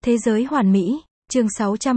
Thế giới hoàn mỹ, chương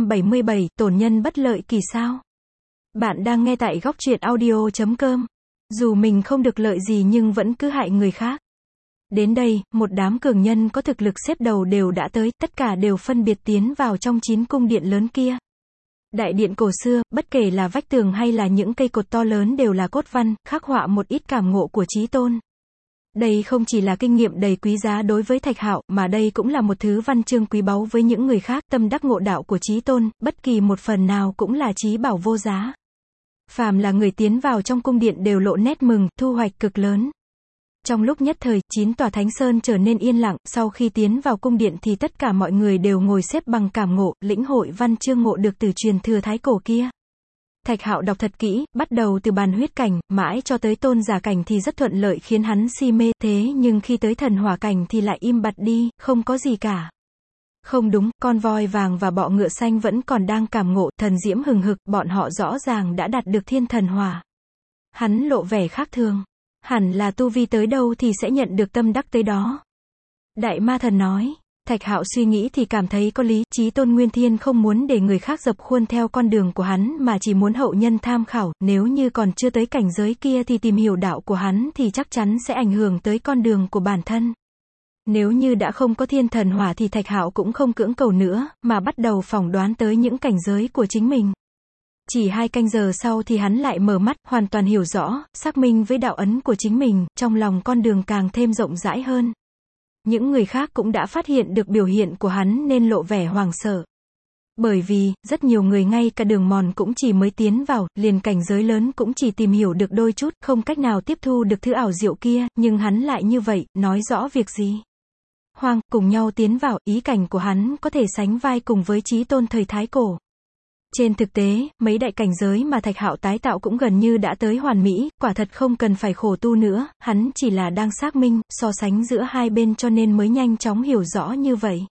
677, tổn nhân bất lợi kỳ sao? Bạn đang nghe tại góc truyện audio.com. Dù mình không được lợi gì nhưng vẫn cứ hại người khác. Đến đây, một đám cường nhân có thực lực xếp đầu đều đã tới, tất cả đều phân biệt tiến vào trong 9 cung điện lớn kia. Đại điện cổ xưa, bất kể là vách tường hay là những cây cột to lớn đều là cốt văn, khắc họa một ít cảm ngộ của Chí Tôn. Đây không chỉ là kinh nghiệm đầy quý giá đối với Thạch Hạo, mà đây cũng là một thứ văn chương quý báu với những người khác, tâm đắc ngộ đạo của Chí Tôn, bất kỳ một phần nào cũng là chí bảo vô giá. Phàm là người tiến vào trong cung điện đều lộ nét mừng, thu hoạch cực lớn. Trong lúc nhất thời, 9 tòa thánh sơn trở nên yên lặng, sau khi tiến vào cung điện thì tất cả mọi người đều ngồi xếp bằng cảm ngộ, lĩnh hội văn chương ngộ được từ truyền thừa thái cổ kia. Thạch Hạo đọc thật kỹ, bắt đầu từ bàn huyết cảnh, mãi cho tới tôn giả cảnh thì rất thuận lợi khiến hắn si mê, thế nhưng khi tới thần hỏa cảnh thì lại im bặt đi, không có gì cả. Không đúng, con voi vàng và bọ ngựa xanh vẫn còn đang cảm ngộ, thần diễm hừng hực, bọn họ rõ ràng đã đạt được thiên thần hỏa. Hắn lộ vẻ khác thường. Hẳn là tu vi tới đâu thì sẽ nhận được tâm đắc tới đó. Đại ma thần nói. Thạch Hạo suy nghĩ thì cảm thấy có lý, Chí Tôn Nguyên Thiên không muốn để người khác dập khuôn theo con đường của hắn mà chỉ muốn hậu nhân tham khảo, nếu như còn chưa tới cảnh giới kia thì tìm hiểu đạo của hắn thì chắc chắn sẽ ảnh hưởng tới con đường của bản thân. Nếu như đã không có thiên thần hỏa thì Thạch Hạo cũng không cưỡng cầu nữa, mà bắt đầu phỏng đoán tới những cảnh giới của chính mình. Chỉ 2 canh giờ sau thì hắn lại mở mắt, hoàn toàn hiểu rõ, xác minh với đạo ấn của chính mình, trong lòng con đường càng thêm rộng rãi hơn. Những người khác cũng đã phát hiện được biểu hiện của hắn nên lộ vẻ hoảng sợ. Bởi vì, rất nhiều người ngay cả đường mòn cũng chỉ mới tiến vào, liền cảnh giới lớn cũng chỉ tìm hiểu được đôi chút, không cách nào tiếp thu được thứ ảo diệu kia, nhưng hắn lại như vậy, nói rõ việc gì? Hoang, cùng nhau tiến vào, ý cảnh của hắn có thể sánh vai cùng với Chí Tôn thời thái cổ. Trên thực tế, mấy đại cảnh giới mà Thạch Hạo tái tạo cũng gần như đã tới hoàn mỹ, quả thật không cần phải khổ tu nữa, hắn chỉ là đang xác minh, so sánh giữa hai bên cho nên mới nhanh chóng hiểu rõ như vậy.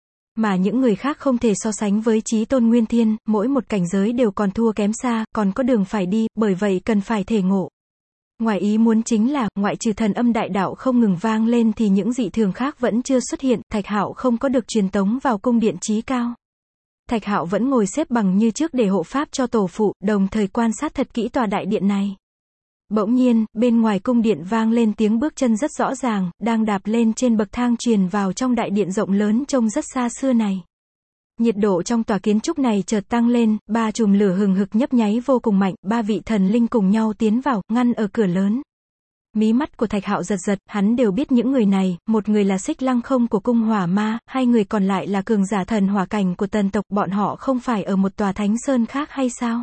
Mà những người khác không thể so sánh với Chí Tôn Nguyên Thiên, mỗi một cảnh giới đều còn thua kém xa, còn có đường phải đi, bởi vậy cần phải thể ngộ. Ngoài ý muốn chính là, ngoại trừ thần âm đại đạo không ngừng vang lên thì những dị thường khác vẫn chưa xuất hiện, Thạch Hạo không có được truyền tống vào cung điện chí cao. Thạch Hạo vẫn ngồi xếp bằng như trước để hộ pháp cho tổ phụ, đồng thời quan sát thật kỹ tòa đại điện này. Bỗng nhiên, bên ngoài cung điện vang lên tiếng bước chân rất rõ ràng, đang đạp lên trên bậc thang truyền vào trong đại điện rộng lớn trông rất xa xưa này. Nhiệt độ trong tòa kiến trúc này chợt tăng lên, 3 chùm lửa hừng hực nhấp nháy vô cùng mạnh, 3 vị thần linh cùng nhau tiến vào, ngăn ở cửa lớn. Mí mắt của Thạch Hạo giật giật, hắn đều biết những người này, một người là Xích Lăng Không của cung hỏa ma, 2 người còn lại là cường giả thần hỏa cảnh của Tần tộc, bọn họ không phải ở một tòa thánh sơn khác hay sao?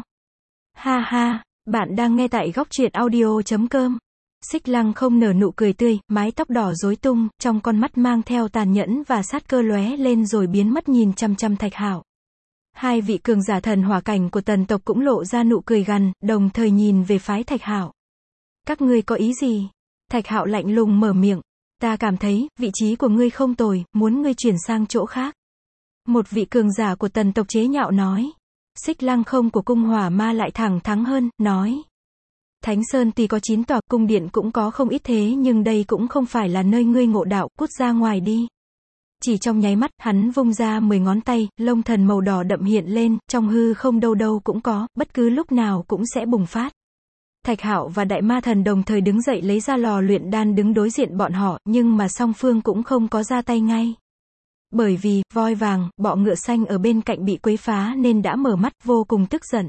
Ha ha, bạn đang nghe tại góc truyện audio.com. Xích Lăng Không nở nụ cười tươi, mái tóc đỏ rối tung, trong con mắt mang theo tàn nhẫn và sát cơ lóe lên rồi biến mất nhìn chăm chăm Thạch Hạo. 2 vị cường giả thần hỏa cảnh của Tần tộc cũng lộ ra nụ cười gằn, đồng thời nhìn về phái Thạch Hạo. Các ngươi có ý gì? Thạch Hạo lạnh lùng mở miệng. Ta cảm thấy, vị trí của ngươi không tồi, muốn ngươi chuyển sang chỗ khác. Một vị cường giả của Tần tộc chế nhạo nói. Xích Lăng Không của cung hỏa ma lại thẳng thắn hơn, nói. Thánh Sơn tuy có 9 tòa, cung điện cũng có không ít thế nhưng đây cũng không phải là nơi ngươi ngộ đạo, cút ra ngoài đi. Chỉ trong nháy mắt, hắn vung ra 10 ngón tay, lông thần màu đỏ đậm hiện lên, trong hư không đâu đâu cũng có, bất cứ lúc nào cũng sẽ bùng phát. Thạch Hạo và Đại Ma Thần đồng thời đứng dậy lấy ra lò luyện đan đứng đối diện bọn họ, nhưng mà song phương cũng không có ra tay ngay. Bởi vì, voi vàng, bọ ngựa xanh ở bên cạnh bị quấy phá nên đã mở mắt, vô cùng tức giận.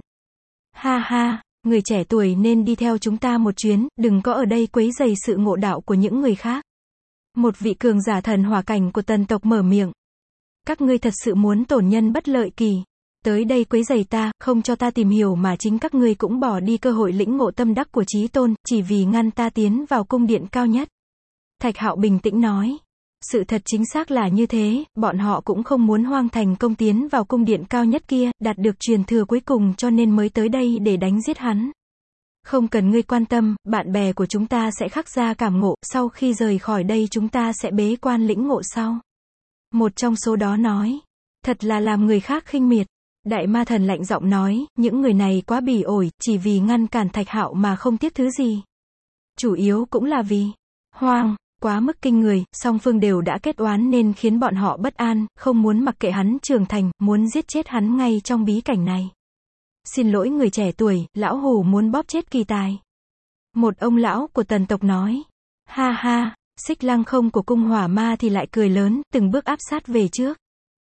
Ha ha, người trẻ tuổi nên đi theo chúng ta một chuyến, đừng có ở đây quấy rầy sự ngộ đạo của những người khác. Một vị cường giả thần hỏa cảnh của Tần tộc mở miệng. Các ngươi thật sự muốn tổn nhân bất lợi kỳ. Tới đây quấy rầy ta, không cho ta tìm hiểu mà chính các ngươi cũng bỏ đi cơ hội lĩnh ngộ tâm đắc của Chí Tôn, chỉ vì ngăn ta tiến vào cung điện cao nhất. Thạch Hạo bình tĩnh nói. Sự thật chính xác là như thế, bọn họ cũng không muốn hoang thành công tiến vào cung điện cao nhất kia, đạt được truyền thừa cuối cùng cho nên mới tới đây để đánh giết hắn. Không cần ngươi quan tâm, bạn bè của chúng ta sẽ khắc ra cảm ngộ, sau khi rời khỏi đây chúng ta sẽ bế quan lĩnh ngộ sau. Một trong số đó nói. Thật là làm người khác khinh miệt. Đại Ma Thần lạnh giọng nói, những người này quá bỉ ổi, chỉ vì ngăn cản Thạch Hạo mà không tiếc thứ gì. Chủ yếu cũng là vì, hoang, quá mức kinh người, song phương đều đã kết oán nên khiến bọn họ bất an, không muốn mặc kệ hắn trưởng thành, muốn giết chết hắn ngay trong bí cảnh này. Xin lỗi người trẻ tuổi, lão hủ muốn bóp chết Kỳ Tài. Một ông lão của Tần tộc nói. Ha ha, Xích Lăng Không của cung Hỏa Ma thì lại cười lớn, từng bước áp sát về trước.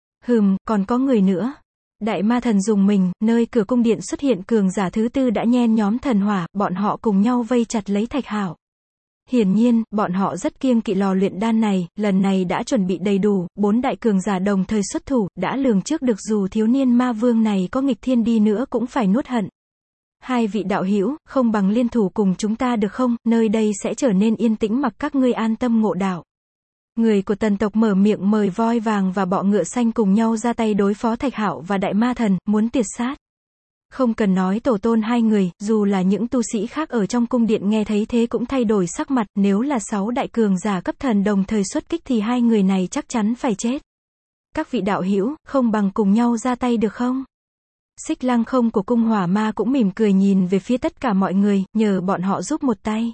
Còn có người nữa. Đại Ma Thần dùng mình, nơi cửa cung điện xuất hiện cường giả thứ tư đã nhen nhóm thần hỏa, bọn họ cùng nhau vây chặt lấy Thạch Hạo. Hiển nhiên, bọn họ rất kiêng kỵ lò luyện đan này, lần này đã chuẩn bị đầy đủ, 4 đại cường giả đồng thời xuất thủ, đã lường trước được dù thiếu niên ma vương này có nghịch thiên đi nữa cũng phải nuốt hận. Hai vị đạo hữu, không bằng liên thủ cùng chúng ta được không, nơi đây sẽ trở nên yên tĩnh mặc các ngươi an tâm ngộ đạo. Người của Tần tộc mở miệng mời voi vàng và bọ ngựa xanh cùng nhau ra tay đối phó Thạch Hạo và Đại Ma Thần, muốn tiệt sát. Không cần nói tổ tôn hai người, dù là những tu sĩ khác ở trong cung điện nghe thấy thế cũng thay đổi sắc mặt, nếu là 6 đại cường giả cấp thần đồng thời xuất kích thì hai người này chắc chắn phải chết. Các vị đạo hữu, không bằng cùng nhau ra tay được không? Xích Lăng Không của cung Hỏa Ma cũng mỉm cười nhìn về phía tất cả mọi người, nhờ bọn họ giúp một tay.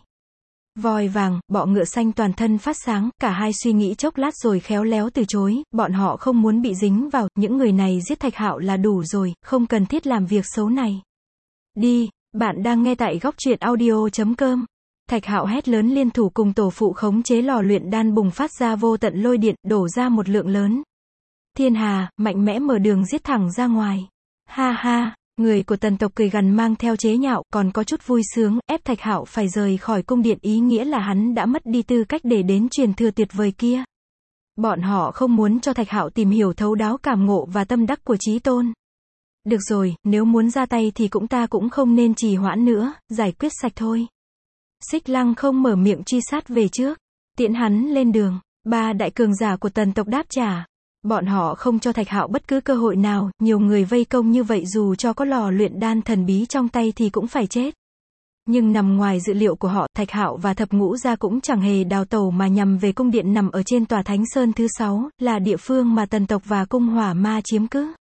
Voi vàng, bọ ngựa xanh toàn thân phát sáng, cả hai suy nghĩ chốc lát rồi khéo léo từ chối, bọn họ không muốn bị dính vào, những người này giết Thạch Hạo là đủ rồi, không cần thiết làm việc xấu này. Đi, bạn đang nghe tại góc truyện audio.com. Thạch Hạo hét lớn liên thủ cùng tổ phụ khống chế lò luyện đan bùng phát ra vô tận lôi điện, đổ ra một lượng lớn. Thiên hà, mạnh mẽ mở đường giết thẳng ra ngoài. Ha ha. Người của Tần tộc cười gằn mang theo chế nhạo, còn có chút vui sướng, ép Thạch Hạo phải rời khỏi cung điện ý nghĩa là hắn đã mất đi tư cách để đến truyền thừa tuyệt vời kia. Bọn họ không muốn cho Thạch Hạo tìm hiểu thấu đáo cảm ngộ và tâm đắc của Chí Tôn. Được rồi, nếu muốn ra tay thì ta cũng không nên trì hoãn nữa, giải quyết sạch thôi. Xích Lăng Không mở miệng truy sát về trước, tiễn hắn lên đường. 3 đại cường giả của Tần tộc đáp trả. Bọn họ không cho Thạch Hạo bất cứ cơ hội nào, nhiều người vây công như vậy dù cho có lò luyện đan thần bí trong tay thì cũng phải chết. Nhưng nằm ngoài dự liệu của họ, Thạch Hạo và Thập Ngũ Gia cũng chẳng hề đào tẩu mà nhằm về cung điện nằm ở trên tòa Thánh Sơn thứ 6, là địa phương mà Tần tộc và cung Hỏa Ma chiếm cứ.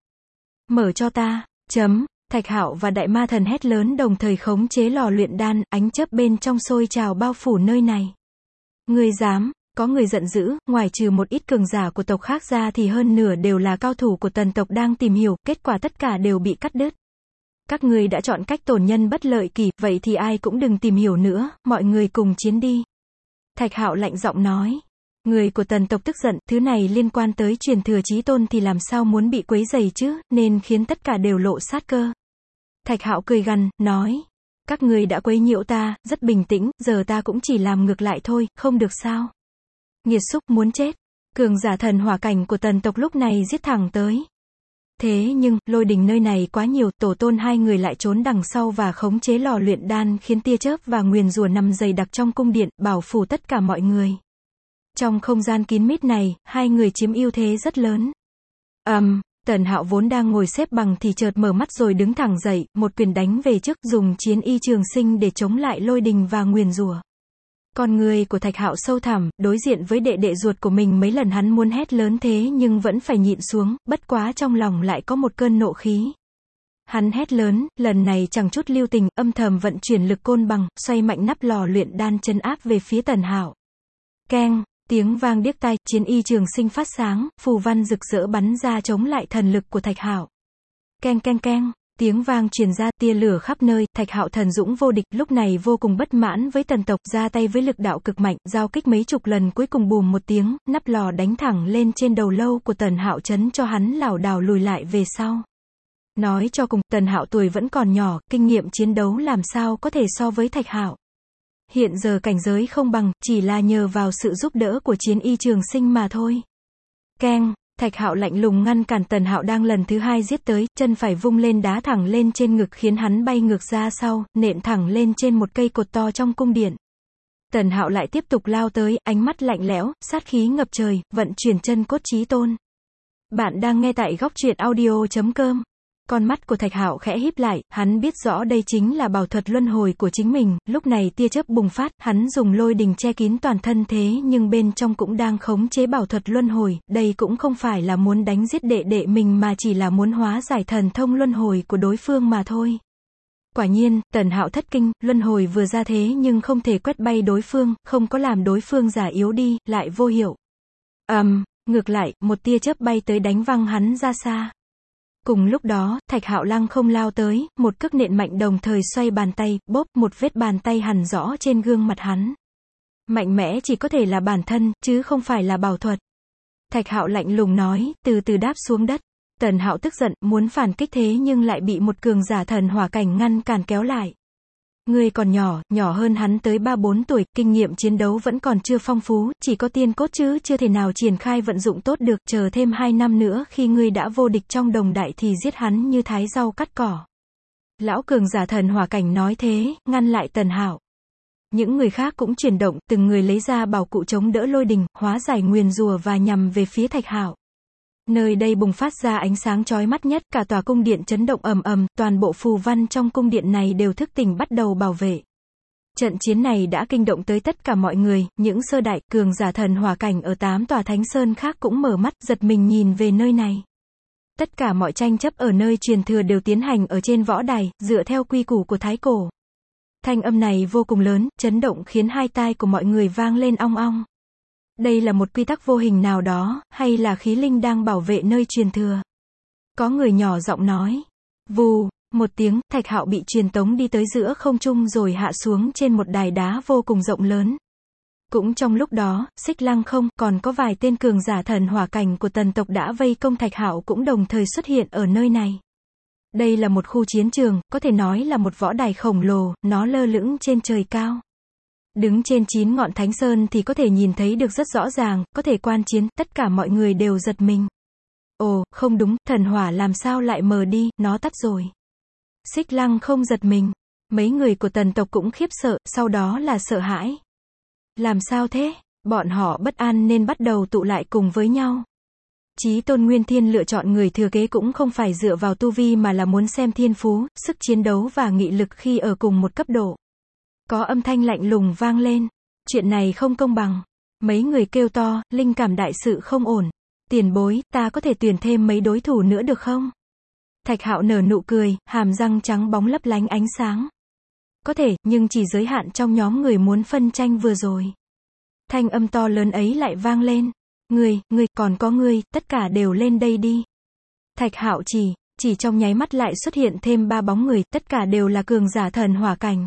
Mở cho ta, Thạch Hạo và Đại Ma Thần hét lớn đồng thời khống chế lò luyện đan, ánh chớp bên trong sôi trào bao phủ nơi này. Ngươi dám? Có người giận dữ, ngoài trừ một ít cường giả của tộc khác ra thì hơn nửa đều là cao thủ của Tần tộc đang tìm hiểu, kết quả tất cả đều bị cắt đứt. Các ngươi đã chọn cách tổn nhân bất lợi kỳ, vậy thì ai cũng đừng tìm hiểu nữa, mọi người cùng chiến đi. Thạch Hạo lạnh giọng nói. Người của Tần tộc tức giận, thứ này liên quan tới truyền thừa Chí Tôn thì làm sao muốn bị quấy rầy chứ, nên khiến tất cả đều lộ sát cơ. Thạch Hạo cười gằn, nói. Các ngươi đã quấy nhiễu ta, rất bình tĩnh, giờ ta cũng chỉ làm ngược lại thôi, không được sao? Nghiệt xúc muốn chết. Cường giả thần hỏa cảnh của Tần tộc lúc này giết thẳng tới. Thế nhưng, lôi đình nơi này quá nhiều, tổ tôn hai người lại trốn đằng sau và khống chế lò luyện đan khiến tia chớp và nguyền rủa nằm dày đặc trong cung điện, bảo phủ tất cả mọi người. Trong không gian kín mít này, hai người chiếm ưu thế rất lớn. Tần Hạo vốn đang ngồi xếp bằng thì chợt mở mắt rồi đứng thẳng dậy, một quyền đánh về trước, dùng chiến y trường sinh để chống lại lôi đình và nguyền rủa. Con người của Thạch Hạo sâu thẳm, đối diện với đệ đệ ruột của mình mấy lần hắn muốn hét lớn thế nhưng vẫn phải nhịn xuống, bất quá trong lòng lại có một cơn nộ khí. Hắn hét lớn, lần này chẳng chút lưu tình, âm thầm vận chuyển lực côn bằng, xoay mạnh nắp lò luyện đan trấn áp về phía Tần Hạo. Keng, tiếng vang điếc tai, chiến y trường sinh phát sáng, phù văn rực rỡ bắn ra chống lại thần lực của Thạch Hạo. Keng keng keng. Tiếng vang truyền ra, tia lửa khắp nơi, Thạch Hạo thần dũng vô địch, lúc này vô cùng bất mãn với Tần tộc, ra tay với lực đạo cực mạnh, giao kích mấy chục lần cuối cùng bùm một tiếng, nắp lò đánh thẳng lên trên đầu lâu của Tần Hạo chấn cho hắn lảo đảo lùi lại về sau. Nói cho cùng, Tần Hạo tuổi vẫn còn nhỏ, kinh nghiệm chiến đấu làm sao có thể so với Thạch Hạo. Hiện giờ cảnh giới không bằng, chỉ là nhờ vào sự giúp đỡ của chiến y trường sinh mà thôi. Keng. Thạch Hạo lạnh lùng ngăn cản Tần Hạo đang lần thứ 2 giết tới, chân phải vung lên đá thẳng lên trên ngực khiến hắn bay ngược ra sau, nện thẳng lên trên một cây cột to trong cung điện. Tần Hạo lại tiếp tục lao tới, ánh mắt lạnh lẽo, sát khí ngập trời, vận chuyển chân cốt Chí Tôn. Bạn đang nghe tại góc truyện audio.com. Con mắt của Thạch Hạo khẽ híp lại, hắn biết rõ đây chính là bảo thuật luân hồi của chính mình, lúc này tia chớp bùng phát, hắn dùng lôi đình che kín toàn thân thế nhưng bên trong cũng đang khống chế bảo thuật luân hồi, đây cũng không phải là muốn đánh giết đệ đệ mình mà chỉ là muốn hóa giải thần thông luân hồi của đối phương mà thôi. Quả nhiên, Tần Hạo thất kinh, luân hồi vừa ra thế nhưng không thể quét bay đối phương, không có làm đối phương giả yếu đi, lại vô hiệu. Ngược lại, một tia chớp bay tới đánh văng hắn ra xa. Cùng lúc đó, Thạch Hạo lăng không lao tới, một cước nện mạnh đồng thời xoay bàn tay, bốp, một vết bàn tay hằn rõ trên gương mặt hắn. Mạnh mẽ chỉ có thể là bản thân, chứ không phải là bảo thuật. Thạch Hạo lạnh lùng nói, từ từ đáp xuống đất. Tần Hạo tức giận, muốn phản kích thế nhưng lại bị một cường giả thần hỏa cảnh ngăn cản kéo lại. Ngươi còn nhỏ, nhỏ hơn hắn tới 3-4 tuổi, kinh nghiệm chiến đấu vẫn còn chưa phong phú, chỉ có tiên cốt chứ chưa thể nào triển khai vận dụng tốt được, chờ thêm 2 năm nữa khi ngươi đã vô địch trong đồng đại thì giết hắn như thái rau cắt cỏ. Lão cường giả thần hỏa cảnh nói thế, ngăn lại Tần Hạo. Những người khác cũng chuyển động, từng người lấy ra bảo cụ chống đỡ lôi đình, hóa giải nguyền rủa và nhằm về phía Thạch Hạo. Nơi đây bùng phát ra ánh sáng chói mắt nhất, cả tòa cung điện chấn động ầm ầm, toàn bộ phù văn trong cung điện này đều thức tỉnh bắt đầu bảo vệ. Trận chiến này đã kinh động tới tất cả mọi người, những sơ đại, cường giả thần hỏa cảnh ở 8 tòa thánh sơn khác cũng mở mắt, giật mình nhìn về nơi này. Tất cả mọi tranh chấp ở nơi truyền thừa đều tiến hành ở trên võ đài, dựa theo quy củ của Thái Cổ. Thanh âm này vô cùng lớn, chấn động khiến hai tai của mọi người vang lên ong ong. Đây là một quy tắc vô hình nào đó, hay là khí linh đang bảo vệ nơi truyền thừa? Có người nhỏ giọng nói. Vù, một tiếng, Thạch Hạo bị truyền tống đi tới giữa không trung rồi hạ xuống trên một đài đá vô cùng rộng lớn. Cũng trong lúc đó, Xích Lăng Không, còn có vài tên cường giả thần hỏa cảnh của Tần tộc đã vây công Thạch Hạo cũng đồng thời xuất hiện ở nơi này. Đây là một khu chiến trường, có thể nói là một võ đài khổng lồ, nó lơ lửng trên trời cao. Đứng trên 9 ngọn thánh sơn thì có thể nhìn thấy được rất rõ ràng, có thể quan chiến, tất cả mọi người đều giật mình. Ồ, không đúng, thần hỏa làm sao lại mờ đi, nó tắt rồi. Xích Lăng Không giật mình. Mấy người của Tần tộc cũng khiếp sợ, sau đó là sợ hãi. Làm sao thế? Bọn họ bất an nên bắt đầu tụ lại cùng với nhau. Chí Tôn Nguyên Thiên lựa chọn người thừa kế cũng không phải dựa vào tu vi mà là muốn xem thiên phú, sức chiến đấu và nghị lực khi ở cùng một cấp độ. Có âm thanh lạnh lùng vang lên. Chuyện này không công bằng. Mấy người kêu to, linh cảm đại sự không ổn. Tiền bối, ta có thể tuyển thêm mấy đối thủ nữa được không? Thạch Hạo nở nụ cười, hàm răng trắng bóng lấp lánh ánh sáng. Có thể, nhưng chỉ giới hạn trong nhóm người muốn phân tranh vừa rồi. Thanh âm to lớn ấy lại vang lên. Ngươi, còn có ngươi, tất cả đều lên đây đi. Thạch Hạo chỉ trong nháy mắt lại xuất hiện thêm 3 bóng người, tất cả đều là cường giả thần hỏa cảnh.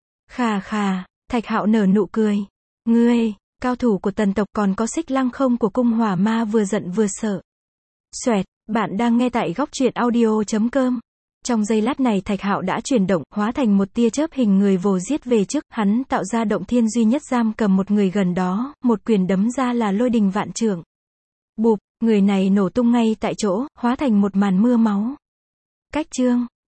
Khà khà, Thạch Hạo nở nụ cười. Ngươi, cao thủ của Tần tộc còn có Xích Lăng Không của cung hỏa ma vừa giận vừa sợ. Xoẹt, bạn đang nghe tại góc truyện audio.com. Trong giây lát này Thạch Hạo đã chuyển động, hóa thành một tia chớp hình người vồ giết về trước, hắn tạo ra động thiên duy nhất giam cầm một người gần đó, một quyền đấm ra là lôi đình vạn trượng. Bụp, người này nổ tung ngay tại chỗ, hóa thành một màn mưa máu. Cách chương